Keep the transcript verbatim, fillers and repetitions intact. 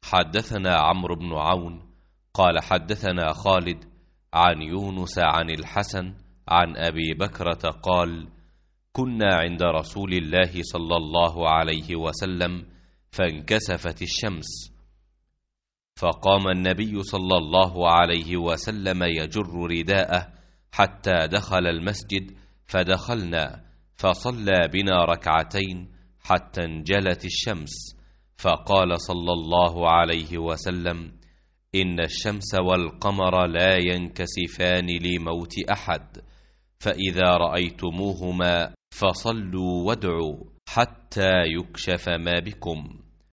حدثنا عمرو بن عون قال حدثنا خالد عن يونس عن الحسن عن أبي بكرة قال: كنا عند رسول الله صلى الله عليه وسلم فانكسفت الشمس، فقام النبي صلى الله عليه وسلم يجر رداءه حتى دخل المسجد، فدخلنا فصلى بنا ركعتين حتى انجلت الشمس، فقال صلى الله عليه وسلم: إن الشمس والقمر لا ينكسفان لموت أحد، فإذا رأيتموهما فصلوا وادعوا حتى يكشف ما بكم.